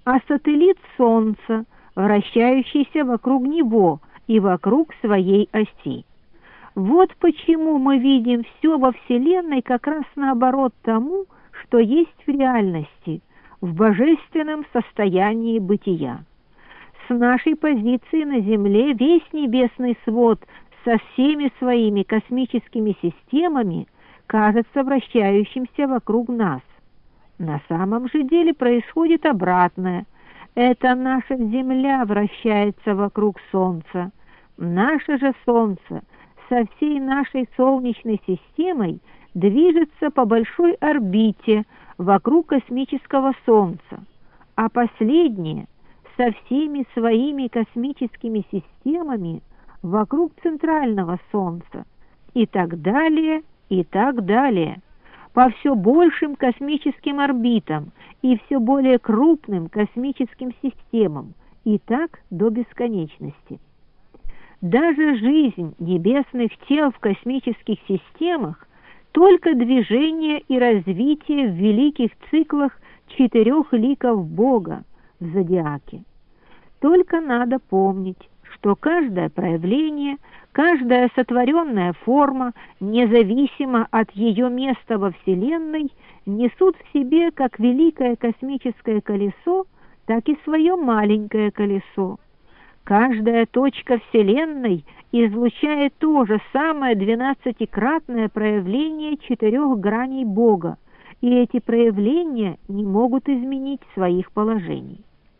а сателлит Солнца, вращающийся вокруг него и вокруг своей оси. Вот почему мы видим все во Вселенной как раз наоборот тому, что есть в реальности, в божественном состоянии бытия. С нашей позиции на Земле весь небесный свод со всеми своими космическими системами кажется вращающимся вокруг нас. На самом же деле происходит обратное. Это наша Земля вращается вокруг Солнца. Наше же Солнце со всей нашей Солнечной системой движется по большой орбите вокруг космического Солнца, а последнее со всеми своими космическими системами вокруг центрального Солнца, и так далее, и так далее, по все большим космическим орбитам и все более крупным космическим системам, и так до бесконечности. Даже жизнь небесных тел в космических системах только движение и развитие в великих циклах 4 ликов Бога в зодиаке. Только надо помнить, что каждое проявление, каждая сотворенная форма, независимо от ее места во Вселенной, несут в себе как великое космическое колесо, так и свое маленькое колесо. Каждая точка Вселенной излучает то же самое 12-кратное проявление 4 граней Бога, и эти проявления не могут изменить своих положений.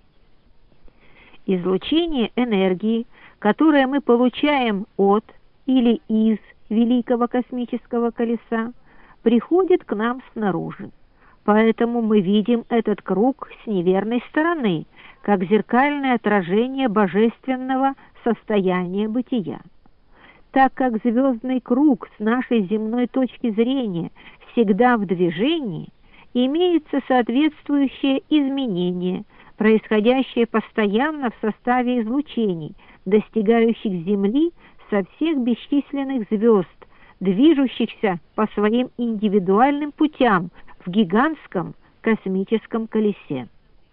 Излучение энергии, которое мы получаем от или из великого космического колеса, приходит к нам снаружи. Поэтому мы видим этот круг с неверной стороны, как зеркальное отражение божественного состояния бытия. Так как звездный круг с нашей земной точки зрения всегда в движении, имеется соответствующее изменение, происходящее постоянно в составе излучений, достигающих Земли со всех бесчисленных звезд, движущихся по своим индивидуальным путям в гигантском космическом колесе.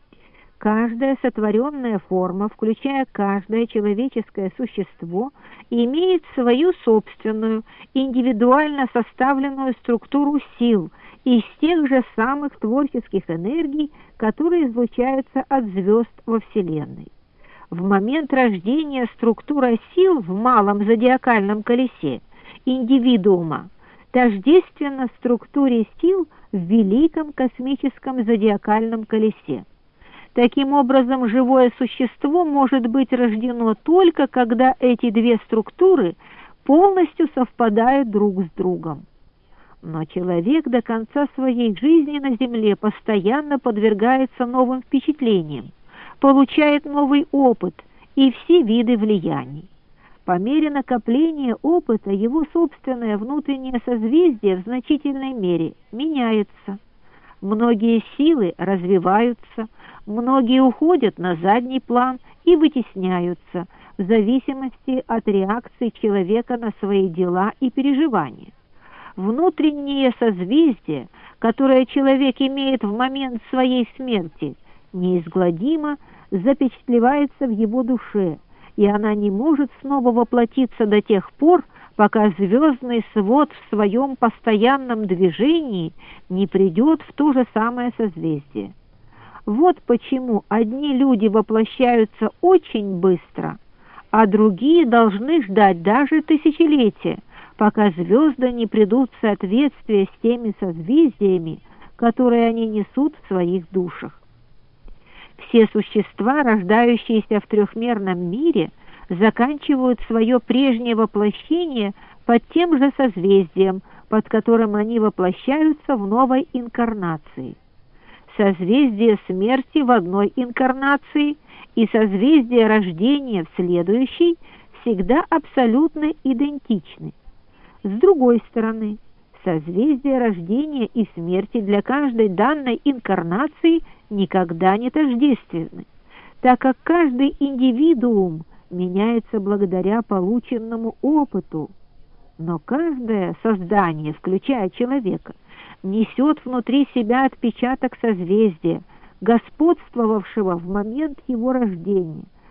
Каждая сотворенная форма, включая каждое человеческое существо, имеет свою собственную, индивидуально составленную структуру сил из тех же самых творческих энергий, которые излучаются от звезд во Вселенной. В момент рождения структура сил в малом зодиакальном колесе индивидуума тождественна структуре сил в великом космическом зодиакальном колесе. Таким образом, живое существо может быть рождено только когда эти две структуры полностью совпадают друг с другом. Но человек до конца своей жизни на Земле постоянно подвергается новым впечатлениям, получает новый опыт и все виды влияний. По мере накопления опыта его собственное внутреннее созвездие в значительной мере меняется. Многие силы развиваются, многие уходят на задний план и вытесняются в зависимости от реакции человека на свои дела и переживания. Внутреннее созвездие, которое человек имеет в момент своей смерти, неизгладимо запечатлевается в его душе, и она не может снова воплотиться до тех пор, пока звездный свод в своем постоянном движении не придет в то же самое созвездие. Вот почему одни люди воплощаются очень быстро, а другие должны ждать даже тысячелетия, пока звезды не придут в соответствие с теми созвездиями, которые они несут в своих душах. Все существа, рождающиеся в трехмерном мире, заканчивают свое прежнее воплощение под тем же созвездием, под которым они воплощаются в новой инкарнации. Созвездие смерти в одной инкарнации и созвездие рождения в следующей всегда абсолютно идентичны. С другой стороны, созвездия рождения и смерти для каждой данной инкарнации никогда не тождественны, так как каждый индивидуум меняется благодаря полученному опыту. Но каждое создание, включая человека, несет внутри себя отпечаток созвездия, господствовавшего в момент его рождения,